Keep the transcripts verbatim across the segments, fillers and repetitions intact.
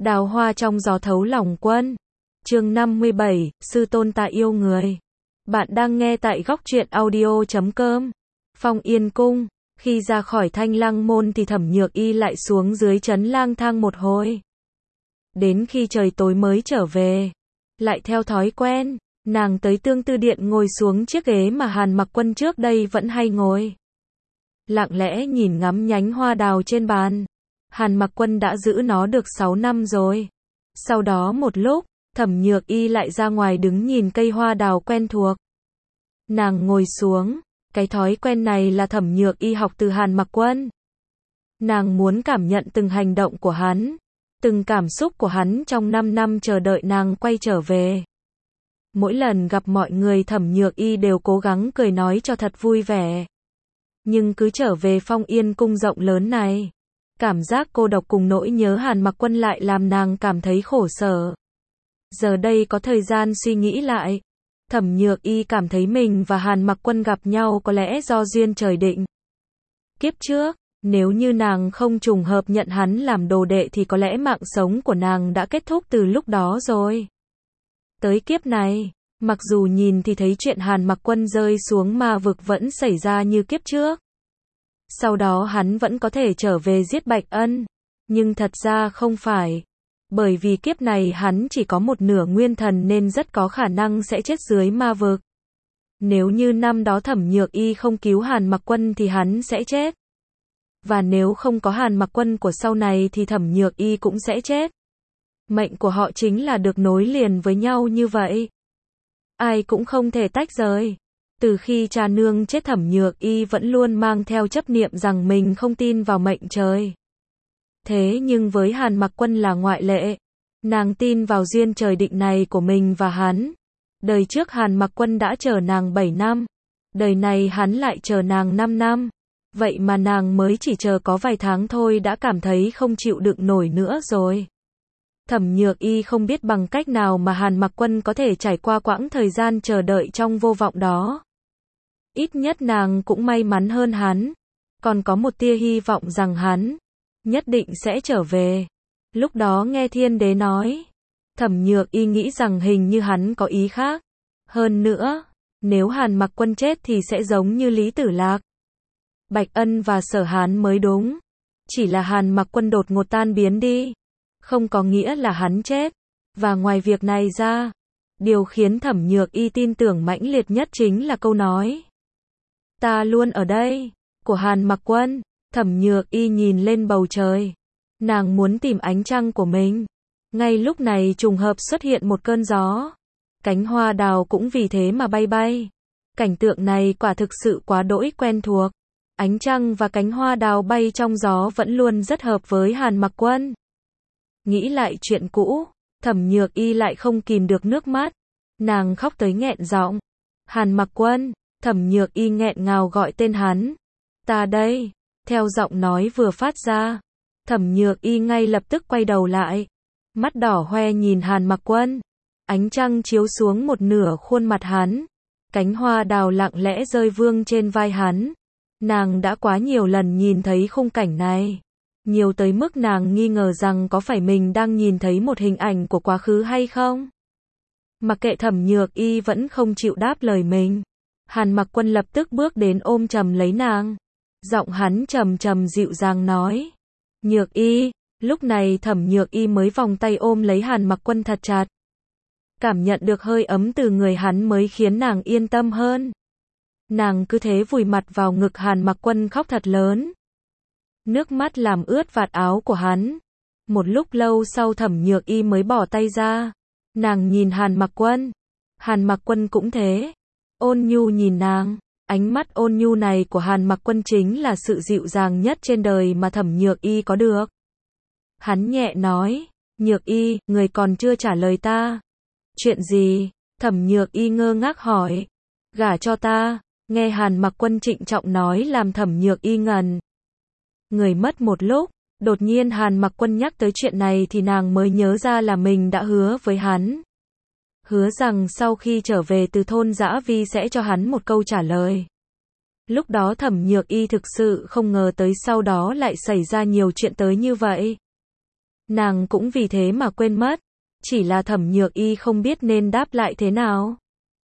Đào hoa trong gió thấu lòng quân. Chương năm mươi bảy, sư tôn ta yêu người. Bạn đang nghe tại góc truyện audio chấm com. Phong Yên Cung. Khi ra khỏi Thanh Lăng môn thì Thẩm Nhược Y lại xuống dưới trấn lang thang một hồi. Đến khi trời tối mới trở về. Lại theo thói quen, nàng tới Tương Tư Điện ngồi xuống chiếc ghế mà Hàn Mặc Quân trước đây vẫn hay ngồi. Lặng lẽ nhìn ngắm nhánh hoa đào trên bàn. Hàn Mặc Quân đã giữ nó được sáu năm rồi. Sau đó một lúc, Thẩm Nhược Y lại ra ngoài đứng nhìn cây hoa đào quen thuộc. Nàng ngồi xuống, cái thói quen này là Thẩm Nhược Y học từ Hàn Mặc Quân. Nàng muốn cảm nhận từng hành động của hắn, từng cảm xúc của hắn trong năm năm chờ đợi nàng quay trở về. Mỗi lần gặp mọi người Thẩm Nhược Y đều cố gắng cười nói cho thật vui vẻ. Nhưng cứ trở về Phong Yên Cung rộng lớn này, cảm giác cô độc cùng nỗi nhớ Hàn Mặc Quân lại làm nàng cảm thấy khổ sở. Giờ đây có thời gian suy nghĩ lại, Thẩm Nhược Y cảm thấy mình và Hàn Mặc Quân gặp nhau có lẽ do duyên trời định. Kiếp trước, nếu như nàng không trùng hợp nhận hắn làm đồ đệ thì có lẽ mạng sống của nàng đã kết thúc từ lúc đó rồi. Tới kiếp này, mặc dù nhìn thì thấy chuyện Hàn Mặc Quân rơi xuống ma vực vẫn xảy ra như kiếp trước. Sau đó hắn vẫn có thể trở về giết Bạch Ân, nhưng thật ra không phải. Bởi vì kiếp này hắn chỉ có một nửa nguyên thần nên rất có khả năng sẽ chết dưới ma vực. Nếu như năm đó Thẩm Nhược Y không cứu Hàn Mặc Quân thì hắn sẽ chết. Và nếu không có Hàn Mặc Quân của sau này thì Thẩm Nhược Y cũng sẽ chết. Mệnh của họ chính là được nối liền với nhau như vậy. Ai cũng không thể tách rời. Từ khi cha nương chết Thẩm Nhược Y vẫn luôn mang theo chấp niệm rằng mình không tin vào mệnh trời. Thế nhưng với Hàn Mặc Quân là ngoại lệ. Nàng tin vào duyên trời định này của mình và hắn. Đời trước Hàn Mặc Quân đã chờ nàng bảy năm. Đời này hắn lại chờ nàng năm năm. Vậy mà nàng mới chỉ chờ có vài tháng thôi đã cảm thấy không chịu đựng nổi nữa rồi. Thẩm Nhược Y không biết bằng cách nào mà Hàn Mặc Quân có thể trải qua quãng thời gian chờ đợi trong vô vọng đó. Ít nhất nàng cũng may mắn hơn hắn. Còn có một tia hy vọng rằng hắn nhất định sẽ trở về. Lúc đó nghe Thiên Đế nói, Thẩm Nhược Y nghĩ rằng hình như hắn có ý khác. Hơn nữa, nếu Hàn Mặc Quân chết thì sẽ giống như Lý Tử Lạc, Bạch Ân và Sở Hán mới đúng. Chỉ là Hàn Mặc Quân đột ngột tan biến đi, không có nghĩa là hắn chết. Và ngoài việc này ra, điều khiến Thẩm Nhược Y tin tưởng mãnh liệt nhất chính là câu nói "Ta luôn ở đây" của Hàn Mặc Quân. Thẩm Nhược Y nhìn lên bầu trời. Nàng muốn tìm ánh trăng của mình. Ngay lúc này trùng hợp xuất hiện một cơn gió. Cánh hoa đào cũng vì thế mà bay bay. Cảnh tượng này quả thực sự quá đỗi quen thuộc. Ánh trăng và cánh hoa đào bay trong gió vẫn luôn rất hợp với Hàn Mặc Quân. Nghĩ lại chuyện cũ, Thẩm Nhược Y lại không kìm được nước mắt. Nàng khóc tới nghẹn giọng. Hàn Mặc Quân. Thẩm Nhược Y nghẹn ngào gọi tên hắn. Ta đây. Theo giọng nói vừa phát ra, Thẩm Nhược Y ngay lập tức quay đầu lại. Mắt đỏ hoe nhìn Hàn Mặc Quân. Ánh trăng chiếu xuống một nửa khuôn mặt hắn. Cánh hoa đào lặng lẽ rơi vương trên vai hắn. Nàng đã quá nhiều lần nhìn thấy khung cảnh này. Nhiều tới mức nàng nghi ngờ rằng có phải mình đang nhìn thấy một hình ảnh của quá khứ hay không. Mặc kệ Thẩm Nhược Y vẫn không chịu đáp lời mình. Hàn Mặc Quân lập tức bước đến ôm chầm lấy nàng. Giọng hắn trầm trầm dịu dàng nói. Nhược Y. Lúc này Thẩm Nhược Y mới vòng tay ôm lấy Hàn Mặc Quân thật chặt. Cảm nhận được hơi ấm từ người hắn mới khiến nàng yên tâm hơn. Nàng cứ thế vùi mặt vào ngực Hàn Mặc Quân khóc thật lớn. Nước mắt làm ướt vạt áo của hắn. Một lúc lâu sau Thẩm Nhược Y mới bỏ tay ra. Nàng nhìn Hàn Mặc Quân. Hàn Mặc Quân cũng thế. Ôn nhu nhìn nàng. Ánh mắt ôn nhu này của Hàn Mặc Quân chính là sự dịu dàng nhất trên đời mà Thẩm Nhược Y có được. Hắn nhẹ nói. Nhược Y, người còn chưa trả lời ta. Chuyện gì? Thẩm Nhược Y ngơ ngác hỏi. Gả cho ta. Nghe Hàn Mặc Quân trịnh trọng nói làm Thẩm Nhược Y ngần người mất một lúc. Đột nhiên Hàn Mặc Quân nhắc tới chuyện này thì nàng mới nhớ ra là mình đã hứa với hắn. Hứa rằng sau khi trở về từ thôn Dã Vi sẽ cho hắn một câu trả lời. Lúc đó Thẩm Nhược Y thực sự không ngờ tới sau đó lại xảy ra nhiều chuyện tới như vậy. Nàng cũng vì thế mà quên mất. Chỉ là Thẩm Nhược Y không biết nên đáp lại thế nào.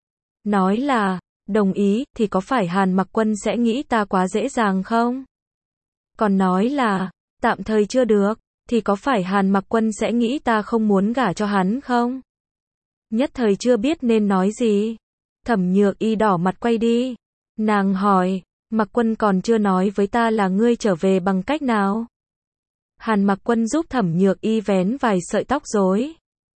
Nói là, đồng ý, thì có phải Hàn Mặc Quân sẽ nghĩ ta quá dễ dàng không? Còn nói là, tạm thời chưa được, thì có phải Hàn Mặc Quân sẽ nghĩ ta không muốn gả cho hắn không? Nhất thời chưa biết nên nói gì. Thẩm Nhược Y đỏ mặt quay đi. Nàng hỏi, Mặc Quân còn chưa nói với ta là ngươi trở về bằng cách nào? Hàn Mặc Quân giúp Thẩm Nhược Y vén vài sợi tóc rối.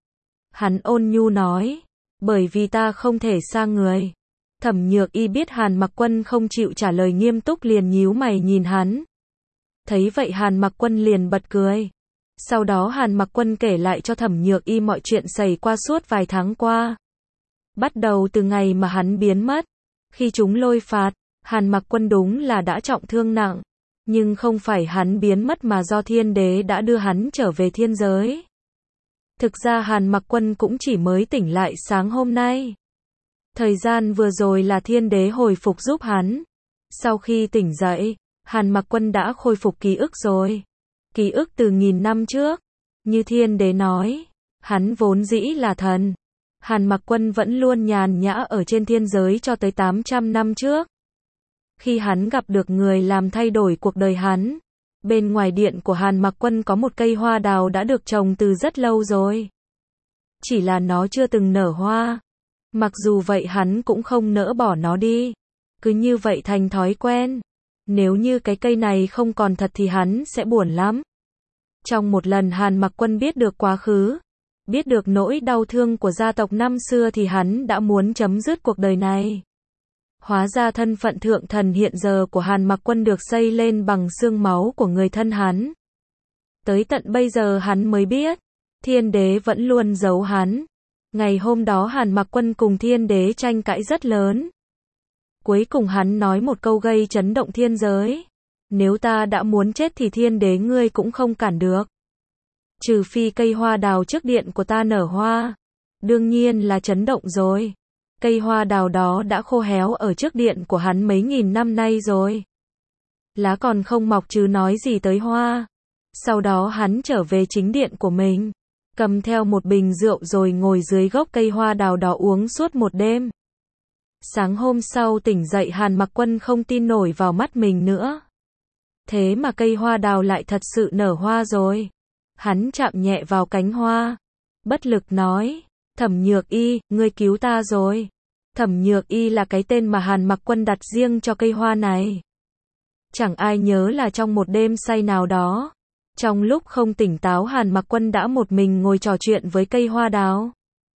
Hắn ôn nhu nói, bởi vì ta không thể xa người. Thẩm Nhược Y biết Hàn Mặc Quân không chịu trả lời nghiêm túc liền nhíu mày nhìn hắn. Thấy vậy Hàn Mặc Quân liền bật cười. Sau đó Hàn Mặc Quân kể lại cho Thẩm Nhược Y mọi chuyện xảy qua suốt vài tháng qua. Bắt đầu từ ngày mà hắn biến mất. Khi chúng lôi phạt, Hàn Mặc Quân đúng là đã trọng thương nặng. Nhưng không phải hắn biến mất mà do thiên đế đã đưa hắn trở về thiên giới. Thực ra Hàn Mặc Quân cũng chỉ mới tỉnh lại sáng hôm nay. Thời gian vừa rồi là thiên đế hồi phục giúp hắn. Sau khi tỉnh dậy, Hàn Mặc Quân đã khôi phục ký ức rồi. Ký ức từ nghìn năm trước. Như thiên đế nói, hắn vốn dĩ là thần. Hàn Mặc Quân vẫn luôn nhàn nhã ở trên thiên giới cho tới tám trăm năm trước. Khi hắn gặp được người làm thay đổi cuộc đời hắn, bên ngoài điện của Hàn Mặc Quân có một cây hoa đào đã được trồng từ rất lâu rồi. Chỉ là nó chưa từng nở hoa. Mặc dù vậy hắn cũng không nỡ bỏ nó đi. Cứ như vậy thành thói quen. Nếu như cái cây này không còn thật thì hắn sẽ buồn lắm. Trong một lần Hàn Mặc Quân biết được quá khứ, biết được nỗi đau thương của gia tộc năm xưa thì hắn đã muốn chấm dứt cuộc đời này. Hóa ra thân phận thượng thần hiện giờ của Hàn Mặc Quân được xây lên bằng xương máu của người thân hắn. Tới tận bây giờ hắn mới biết, thiên đế vẫn luôn giấu hắn. Ngày hôm đó Hàn Mặc Quân cùng thiên đế tranh cãi rất lớn. Cuối cùng hắn nói một câu gây chấn động thiên giới. Nếu ta đã muốn chết thì thiên đế ngươi cũng không cản được. Trừ phi cây hoa đào trước điện của ta nở hoa. Đương nhiên là chấn động rồi. Cây hoa đào đó đã khô héo ở trước điện của hắn mấy nghìn năm nay rồi. Lá còn không mọc chứ nói gì tới hoa. Sau đó hắn trở về chính điện của mình. Cầm theo một bình rượu rồi ngồi dưới gốc cây hoa đào đó uống suốt một đêm. Sáng hôm sau tỉnh dậy Hàn Mặc Quân không tin nổi vào mắt mình nữa. Thế mà cây hoa đào lại thật sự nở hoa rồi. Hắn chạm nhẹ vào cánh hoa. Bất lực nói, Thẩm Nhược Y, ngươi cứu ta rồi. Thẩm Nhược Y là cái tên mà Hàn Mặc Quân đặt riêng cho cây hoa này. Chẳng ai nhớ là trong một đêm say nào đó, trong lúc không tỉnh táo Hàn Mặc Quân đã một mình ngồi trò chuyện với cây hoa đào.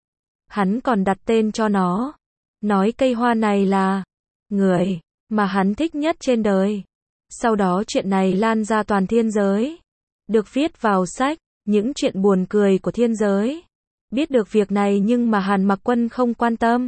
Hắn còn đặt tên cho nó. Nói cây hoa này là người mà hắn thích nhất trên đời. Sau đó chuyện này lan ra toàn thiên giới. Được viết vào sách, những chuyện buồn cười của thiên giới. Biết được việc này nhưng mà Hàn Mặc Quân không quan tâm.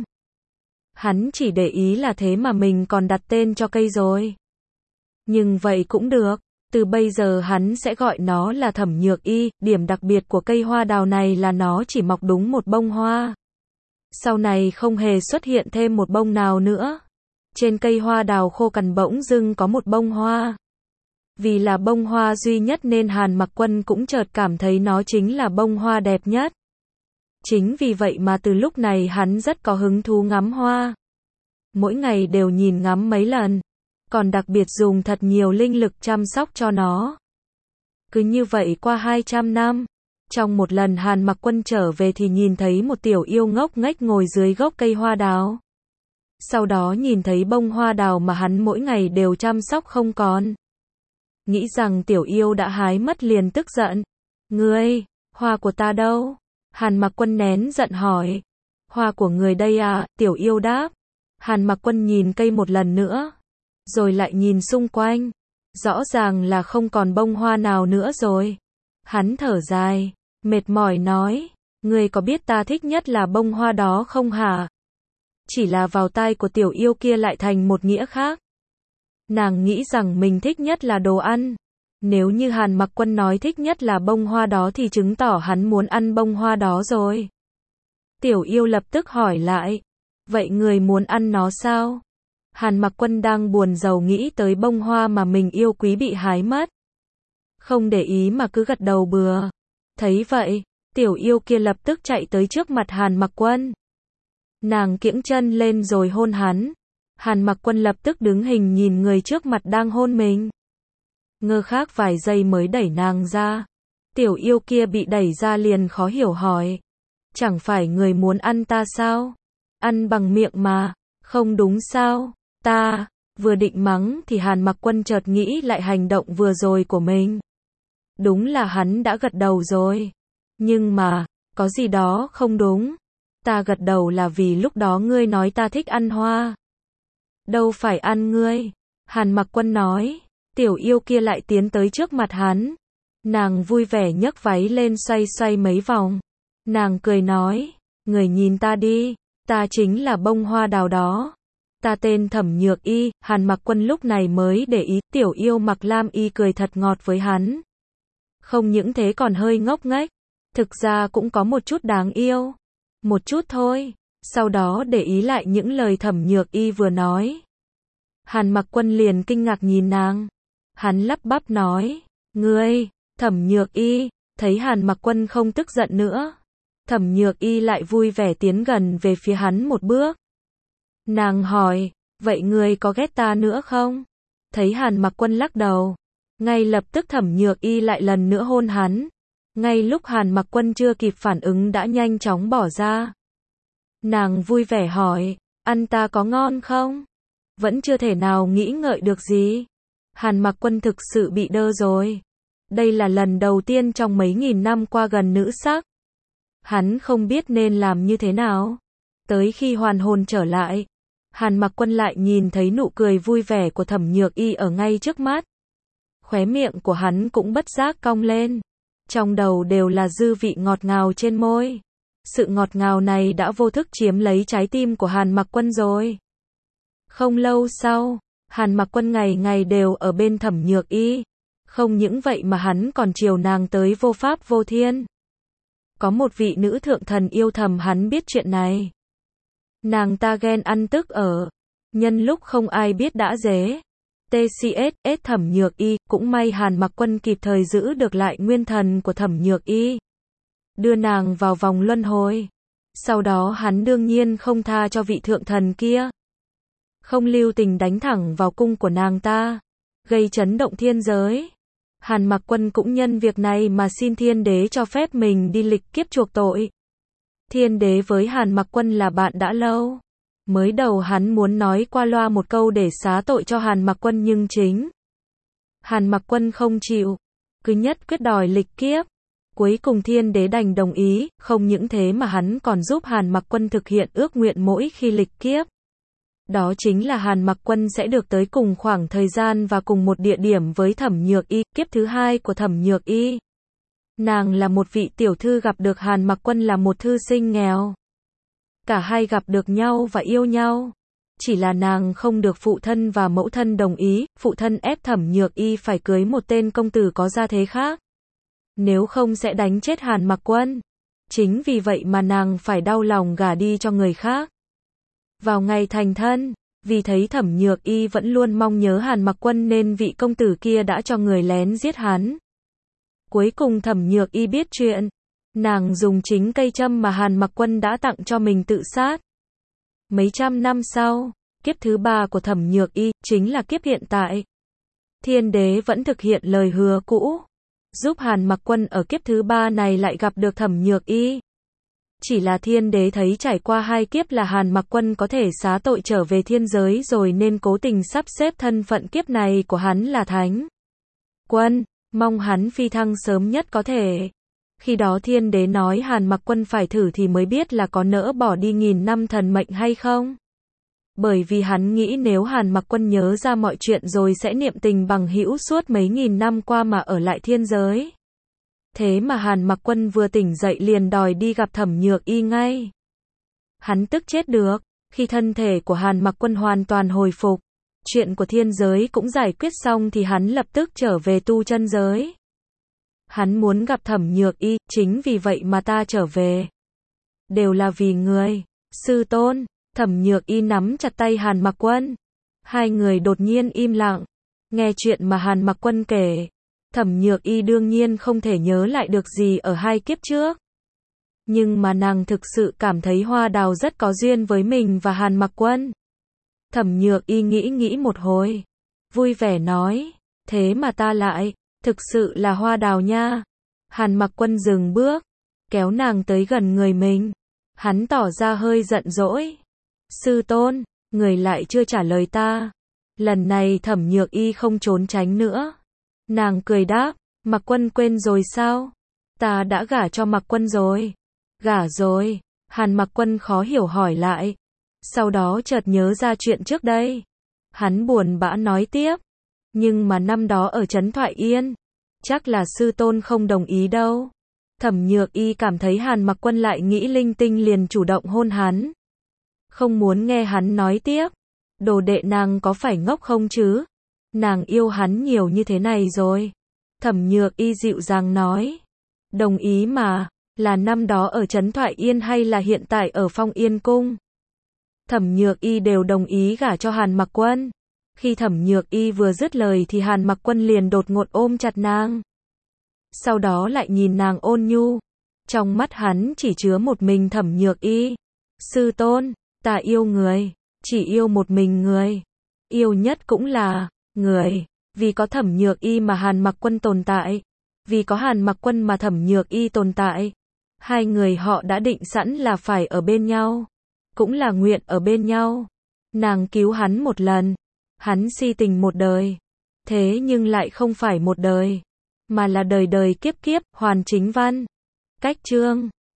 Hắn chỉ để ý là thế mà mình còn đặt tên cho cây rồi. Nhưng vậy cũng được. Từ bây giờ hắn sẽ gọi nó là Thẩm Nhược Y. Điểm đặc biệt của cây hoa đào này là nó chỉ mọc đúng một bông hoa. Sau này không hề xuất hiện thêm một bông nào nữa. Trên cây hoa đào khô cằn bỗng dưng có một bông hoa. Vì là bông hoa duy nhất nên Hàn Mặc Quân cũng chợt cảm thấy nó chính là bông hoa đẹp nhất. Chính vì vậy mà từ lúc này hắn rất có hứng thú ngắm hoa. Mỗi ngày đều nhìn ngắm mấy lần. Còn đặc biệt dùng thật nhiều linh lực chăm sóc cho nó. Cứ như vậy qua hai trăm năm. Trong một lần Hàn Mặc Quân trở về thì nhìn thấy một tiểu yêu ngốc nghếch ngồi dưới gốc cây hoa đào. Sau đó nhìn thấy bông hoa đào mà hắn mỗi ngày đều chăm sóc không còn. Nghĩ rằng tiểu yêu đã hái mất liền tức giận. Ngươi, hoa của ta đâu? Hàn Mặc Quân nén giận hỏi. Hoa của người đây à, tiểu yêu đáp. Hàn Mặc Quân nhìn cây một lần nữa. Rồi lại nhìn xung quanh. Rõ ràng là không còn bông hoa nào nữa rồi. Hắn thở dài, mệt mỏi nói. Ngươi có biết ta thích nhất là bông hoa đó không hả? Chỉ là vào tai của tiểu yêu kia lại thành một nghĩa khác. Nàng nghĩ rằng mình thích nhất là đồ ăn. Nếu như Hàn Mặc Quân nói thích nhất là bông hoa đó thì chứng tỏ hắn muốn ăn bông hoa đó rồi. Tiểu yêu lập tức hỏi lại. Vậy người muốn ăn nó sao? Hàn Mặc Quân đang buồn rầu nghĩ tới bông hoa mà mình yêu quý bị hái mất. Không để ý mà cứ gật đầu bừa. Thấy vậy, tiểu yêu kia lập tức chạy tới trước mặt Hàn Mặc Quân. Nàng kiễng chân lên rồi hôn hắn. Hàn Mặc Quân lập tức đứng hình nhìn người trước mặt đang hôn mình. Ngơ khác vài giây mới đẩy nàng ra. Tiểu yêu kia bị đẩy ra liền khó hiểu hỏi. Chẳng phải người muốn ăn ta sao? Ăn bằng miệng mà, không đúng sao? Ta, vừa định mắng thì Hàn Mặc Quân chợt nghĩ lại hành động vừa rồi của mình. Đúng là hắn đã gật đầu rồi. Nhưng mà, có gì đó không đúng. Ta gật đầu là vì lúc đó ngươi nói ta thích ăn hoa. Đâu phải ăn ngươi. Hàn Mặc Quân nói. Tiểu yêu kia lại tiến tới trước mặt hắn. Nàng vui vẻ nhấc váy lên xoay xoay mấy vòng. Nàng cười nói. Người nhìn ta đi. Ta chính là bông hoa đào đó. Ta tên Thẩm Nhược Y. Hàn Mặc Quân lúc này mới để ý. Tiểu yêu mặc lam y cười thật ngọt với hắn. Không những thế còn hơi ngốc nghếch. Thực ra cũng có một chút đáng yêu. Một chút thôi. Sau đó để ý lại những lời Thẩm Nhược Y vừa nói. Hàn Mặc Quân liền kinh ngạc nhìn nàng. Hắn lắp bắp nói. Ngươi, Thẩm Nhược Y. Thấy Hàn Mặc Quân không tức giận nữa. Thẩm Nhược Y lại vui vẻ tiến gần về phía hắn một bước. Nàng hỏi. Vậy ngươi có ghét ta nữa không? Thấy Hàn Mặc Quân lắc đầu. Ngay lập tức Thẩm Nhược Y lại lần nữa hôn hắn. Ngay lúc Hàn Mặc Quân chưa kịp phản ứng đã nhanh chóng bỏ ra. Nàng vui vẻ hỏi. Ăn ta có ngon không? Vẫn chưa thể nào nghĩ ngợi được gì. Hàn Mặc Quân thực sự bị đơ rồi. Đây là lần đầu tiên trong mấy nghìn năm qua gần nữ sắc. Hắn không biết nên làm như thế nào. Tới khi hoàn hồn trở lại, Hàn Mặc Quân lại nhìn thấy nụ cười vui vẻ của Thẩm Nhược Y ở ngay trước mắt. Khóe miệng của hắn cũng bất giác cong lên. Trong đầu đều là dư vị ngọt ngào trên môi. Sự ngọt ngào này đã vô thức chiếm lấy trái tim của Hàn Mặc Quân rồi. Không lâu sau, Hàn Mặc Quân ngày ngày đều ở bên Thẩm Nhược Y. Không những vậy mà hắn còn chiều nàng tới vô pháp vô thiên. Có một vị nữ thượng thần yêu thầm hắn biết chuyện này. Nàng ta ghen ăn tức ở. Nhân lúc không ai biết đã dế. tê xê ét ét Thẩm Nhược Y, cũng may Hàn Mặc Quân kịp thời giữ được lại nguyên thần của Thẩm Nhược Y. Đưa nàng vào vòng luân hồi. Sau đó hắn đương nhiên không tha cho vị thượng thần kia. Không lưu tình đánh thẳng vào cung của nàng ta. Gây chấn động thiên giới. Hàn Mặc Quân cũng nhân việc này mà xin thiên đế cho phép mình đi lịch kiếp chuộc tội. Thiên đế với Hàn Mặc Quân là bạn đã lâu. Mới đầu hắn muốn nói qua loa một câu để xá tội cho Hàn Mặc Quân nhưng chính Hàn Mặc Quân không chịu, cứ nhất quyết đòi lịch kiếp. Cuối cùng thiên đế đành đồng ý, không những thế mà hắn còn giúp Hàn Mặc Quân thực hiện ước nguyện mỗi khi lịch kiếp. Đó chính là Hàn Mặc Quân sẽ được tới cùng khoảng thời gian và cùng một địa điểm với Thẩm Nhược Y, kiếp thứ hai của Thẩm Nhược Y. Nàng là một vị tiểu thư gặp được Hàn Mặc Quân là một thư sinh nghèo. Cả hai gặp được nhau và yêu nhau. Chỉ là nàng không được phụ thân và mẫu thân đồng ý, phụ thân ép Thẩm Nhược Y phải cưới một tên công tử có gia thế khác. Nếu không sẽ đánh chết Hàn Mặc Quân. Chính vì vậy mà nàng phải đau lòng gả đi cho người khác. Vào ngày thành thân, vì thấy Thẩm Nhược Y vẫn luôn mong nhớ Hàn Mặc Quân nên vị công tử kia đã cho người lén giết hắn. Cuối cùng Thẩm Nhược Y biết chuyện. Nàng dùng chính cây châm mà Hàn Mặc Quân đã tặng cho mình tự sát. Mấy trăm năm sau, kiếp thứ ba của Thẩm Nhược Y, chính là kiếp hiện tại. Thiên đế vẫn thực hiện lời hứa cũ. Giúp Hàn Mặc Quân ở kiếp thứ ba này lại gặp được Thẩm Nhược Y. Chỉ là thiên đế thấy trải qua hai kiếp là Hàn Mặc Quân có thể xá tội trở về thiên giới rồi nên cố tình sắp xếp thân phận kiếp này của hắn là Thánh Quân, mong hắn phi thăng sớm nhất có thể. Khi đó thiên đế nói Hàn Mặc Quân phải thử thì mới biết là có nỡ bỏ đi nghìn năm thần mệnh hay không. Bởi vì hắn nghĩ nếu Hàn Mặc Quân nhớ ra mọi chuyện rồi sẽ niệm tình bằng hữu suốt mấy nghìn năm qua mà ở lại thiên giới. Thế mà Hàn Mặc Quân vừa tỉnh dậy liền đòi đi gặp Thẩm Nhược Y ngay. Hắn tức chết được. Khi thân thể của Hàn Mặc Quân hoàn toàn hồi phục, chuyện của thiên giới cũng giải quyết xong thì hắn lập tức trở về tu chân giới. Hắn muốn gặp Thẩm Nhược Y, chính vì vậy mà ta trở về. Đều là vì người, sư tôn. Thẩm Nhược Y nắm chặt tay Hàn Mặc Quân. Hai người đột nhiên im lặng. Nghe chuyện mà Hàn Mặc Quân kể. Thẩm Nhược Y đương nhiên không thể nhớ lại được gì ở hai kiếp trước. Nhưng mà nàng thực sự cảm thấy Hoa Đào rất có duyên với mình và Hàn Mặc Quân. Thẩm Nhược Y nghĩ nghĩ một hồi, vui vẻ nói, thế mà ta lại, thực sự là Hoa Đào nha. Hàn Mặc Quân dừng bước, kéo nàng tới gần người mình. Hắn tỏ ra hơi giận dỗi. Sư tôn, người lại chưa trả lời ta. Lần này Thẩm Nhược Y không trốn tránh nữa. Nàng cười đáp, Mặc Quân quên rồi sao? Ta đã gả cho Mặc Quân rồi. Gả rồi? Hàn Mặc Quân khó hiểu hỏi lại. Sau đó chợt nhớ ra chuyện trước đây. Hắn buồn bã nói tiếp. Nhưng mà năm đó ở Trấn Thoại Yên, chắc là sư tôn không đồng ý đâu. Thẩm Nhược Y cảm thấy Hàn Mặc Quân lại nghĩ linh tinh liền chủ động hôn hắn. Không muốn nghe hắn nói tiếp. Đồ đệ nàng có phải ngốc không chứ? Nàng yêu hắn nhiều như thế này rồi. Thẩm Nhược Y dịu dàng nói. Đồng ý mà, là năm đó ở Trấn Thoại Yên hay là hiện tại ở Phong Yên Cung? Thẩm Nhược Y đều đồng ý gả cho Hàn Mặc Quân. Khi Thẩm Nhược Y vừa dứt lời thì Hàn Mặc Quân liền đột ngột ôm chặt nàng. Sau đó lại nhìn nàng ôn nhu. Trong mắt hắn chỉ chứa một mình Thẩm Nhược Y. Sư tôn, ta yêu người, chỉ yêu một mình người. Yêu nhất cũng là người, vì có Thẩm Nhược Y mà Hàn Mặc Quân tồn tại. Vì có Hàn Mặc Quân mà Thẩm Nhược Y tồn tại. Hai người họ đã định sẵn là phải ở bên nhau. Cũng là nguyện ở bên nhau. Nàng cứu hắn một lần. Hắn si tình một đời. Thế nhưng lại không phải một đời. Mà là đời đời kiếp kiếp, Hoàn Chính Văn. Cách chương